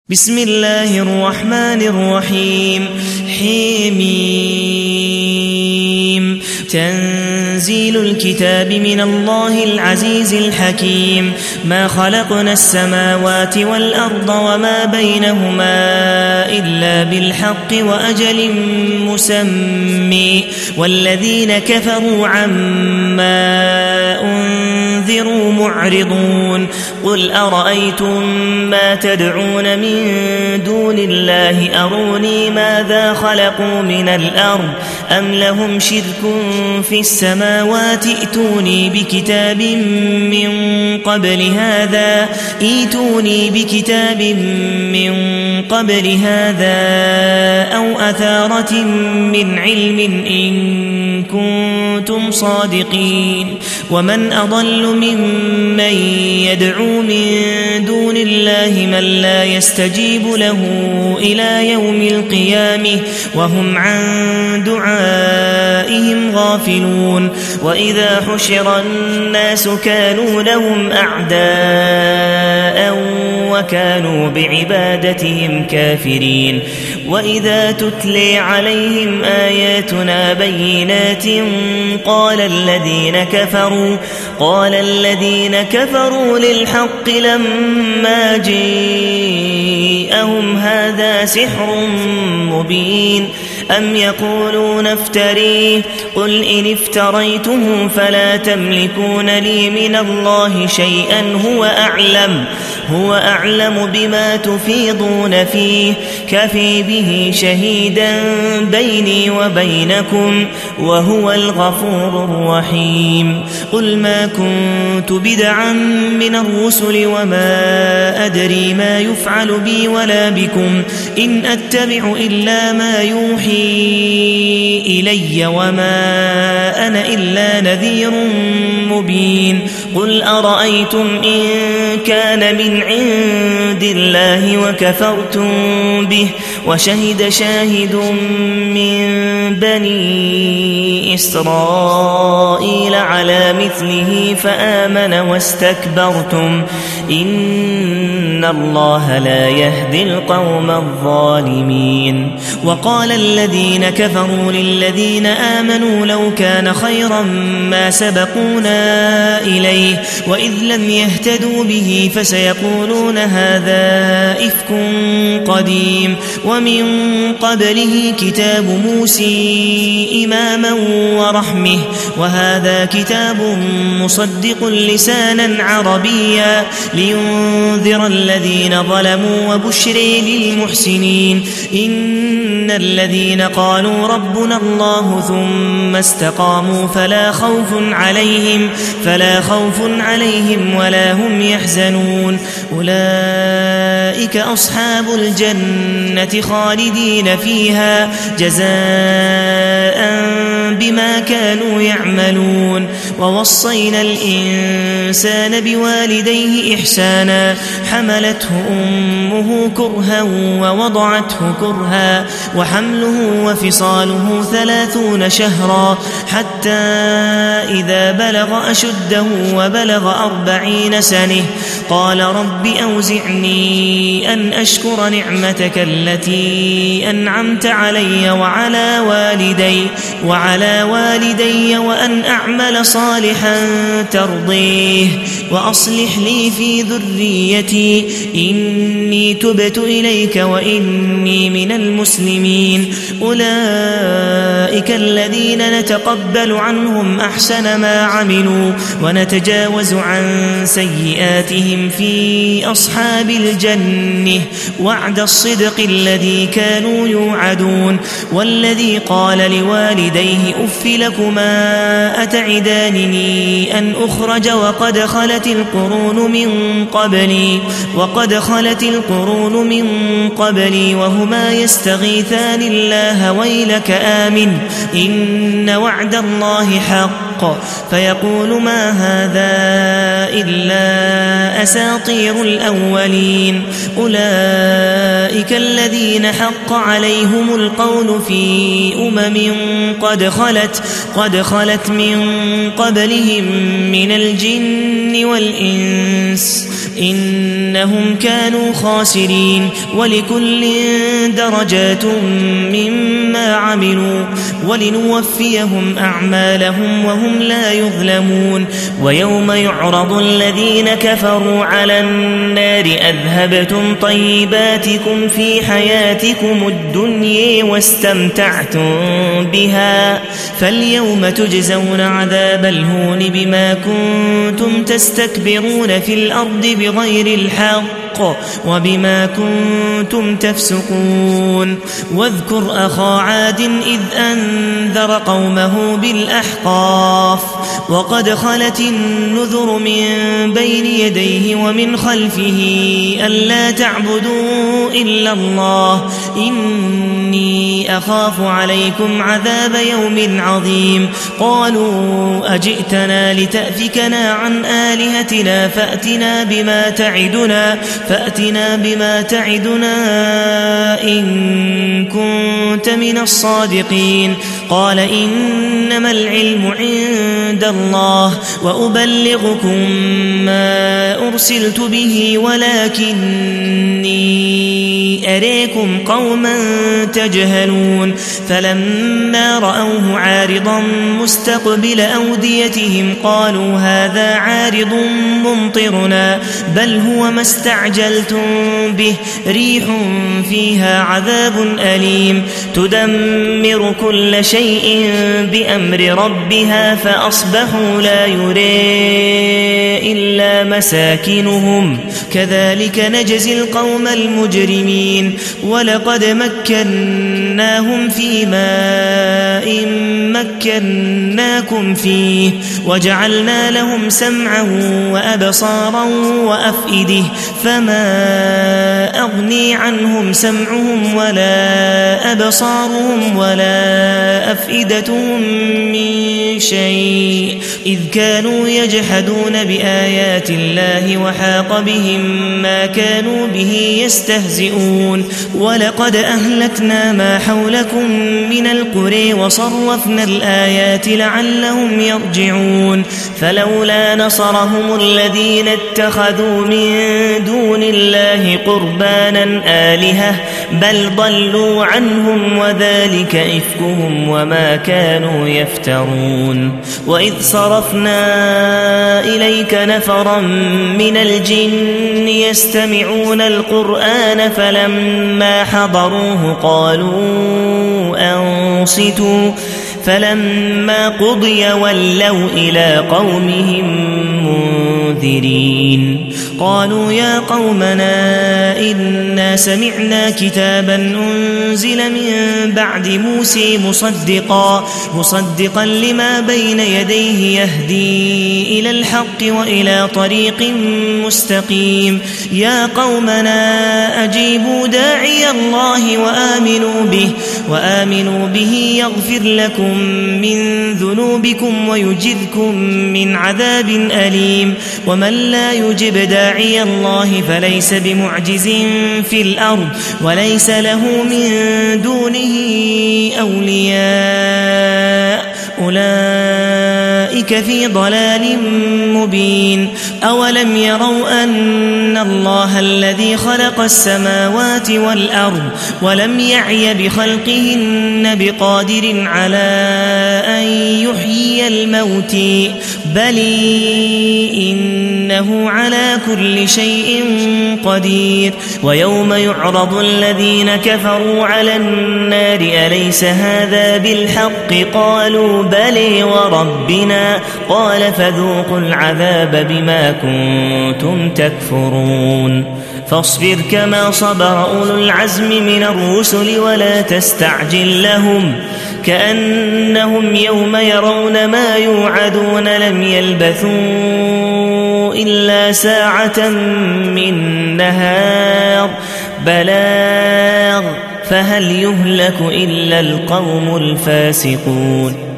بسم الله الرحمن الرحيم حميم تنزيل الكتاب من الله العزيز الحكيم ما خلقنا السماوات والأرض وما بينهما إلا بالحق وأجل مسمى والذين كفروا عما أنذروا معرضون قل أرأيتم ما تدعون من دون الله أروني ماذا خلقوا من الأرض أم لهم شرك في السماوات ائتوني بكتاب من قبل هذا أو أثارة من علم إن كنتم صادقين ومن أضل ممن يدعو من دون الله من لا يستجيب له إلى يوم القيامة وهم عن دعائهم غافلون وإذا حشر الناس كانوا لهم أعداء وكانوا بعبادتهم كافرين وإذا تتلي عليهم آياتنا بينات قال الذين كفروا للحق لما جاءهم هذا سحر مبين أم يقولون افتريه قل إن افتريته فلا تملكون لي من الله شيئا هو أعلم بما تفيضون فيه كفي به شهيدا بيني وبينكم وهو الغفور الرحيم قل ما كنت بدعا من الرسل وما أدري ما يفعل بي ولا بكم إن أتبع إلا ما يوحي إلي وما أنا إلا نذير مبين قل أرأيتم إن كان من عند الله وكفرتم به وشهد شاهد من بني إسرائيل على مثله فآمن واستكبرتم إن الله لا يهدي القوم الظالمين وقال الذين كفروا للذين آمنوا لو كان خيرا ما سبقونا إليه وإذ لم يهتدوا به فسيقولون هذا إفك قديم ومن قبله كتاب موسى إماما ورحمه وهذا كتاب مصدق لسانا عربيا لينذر الذين ظلموا وبشري للمحسنين إن الذين قالوا ربنا الله ثم استقاموا فلا خوف عليهم ولا هم يحزنون أولئك أصحاب الجنة خالدين فيها جزاء بما كانوا يعملون ووصينا الإنسان بوالديه إحسانا حملته أمه كرها ووضعته كرها وحمله وفصاله 30 شهرا حتى إذا بلغ أشده وبلغ 40 سنة قال رب أوزعني أن أشكر نعمتك التي أنعمت علي وعلى والدي وأن أعمل صالحا ترضيه وأصلح لي في ذريتي إني تبت إليك وإني من المسلمين أولئك الذين نتقبل عنهم أحسن ما عملوا ونتجاوز عن سيئاتهم في أصحاب الجنة وعد الصدق الذي كانوا يوعدون والذي قال لوالديه أف لكما أتعدانني أن أخرج وقد خلت القرون من قبلي وهما يستغيثان الله ويلك آمن إن وعد الله حق فيقول ما هذا إلا أساطير الأولين أولئك أولئك الذين حق عليهم القول في قد خلت من قبلهم من الجن والإنس إنهم كانوا خاسرين ولكل درجات مما عملوا ولنوفيهم أعمالهم وهم لا يظلمون ويوم يعرض الذين كفروا على النار أذهبتم طيباتكم في حياتكم الدنيا واستمتعتم بها فاليوم تجزون عذاب الهون بما كنتم تستكبرون في الأرض بغير الحق وبما كنتم تفسقون واذكر أخا عاد إذ أنذر قومه بالأحقاف وقد خلت النذر من بين يديه ومن خلفه ألا تعبدوا إلا الله إني أخاف عليكم عذاب يوم عظيم قالوا أجئتنا لتأفكنا عن آلهتنا فأتنا بما تعدنا إن كنت من الصادقين قال إنما العلم عند الله وأبلغكم ما أرسلت به ولكني أريكم قوما تجهلون فلما رأوه عارضا مستقبل أوديتهم قالوا هذا عارض ممطرنا بل هو ما استعجلتم به ريح فيها عذاب أليم تدمر كل شيء بأمر ربها فأصبحوا لا يرى إلا مساكنهم كذلك نجزي القوم المجرمين ولقد مكناهم في ماء مكناكم فيه وجعلنا لهم سمعا وأبصارا وأفئدة فما أغني عنهم سمعهم ولا أبصارهم ولا أفئدتهم من شيء إذ كانوا يجحدون بآيات الله وحاق بهم ما كانوا به يستهزئون ولقد أهلكنا ما حولكم من القرى وصرفنا الآيات لعلهم يرجعون فلولا نصرهم الذين اتخذوا من دون الله قربانا آلهة بل ضلوا عنهم وذلك إفكهم وما كانوا يفترون وإذ صرفنا إليك نفرا من الجن يستمعون القرآن فلما حضروه قالوا أنصتوا فلما قضي ولوا إلى قومهم منذرين قالوا يا قومنا إنا سمعنا كتابا أنزل من بعد موسى مصدقا لما بين يديه يهدي إلى الحق وإلى طريق مستقيم يا قومنا أجيبوا داعي الله وآمنوا به يغفر لكم من ذنوبكم ويجركم من عذاب أليم ومن لا يجب داعي الله فليس بمعجز في الأرض وليس له من دونه أولياء أولئك في ضلال مبين أولم يروا أن الله الذي خلق السماوات والأرض ولم يعي بخلقهن بقادر على أن يحيي الموت بل إنه على كل شيء قدير ويوم يعرض الذين كفروا على النار أليس هذا بالحق قالوا بلى وربنا قال فذوقوا العذاب بما كنتم تكفرون فاصبر كما صبر أولو العزم من الرسل ولا تستعجل لهم كأنهم يوم يرون ما يوعدون لم يلبثوا إلا ساعة من نهار بلاغ فهل يهلك إلا القوم الفاسقون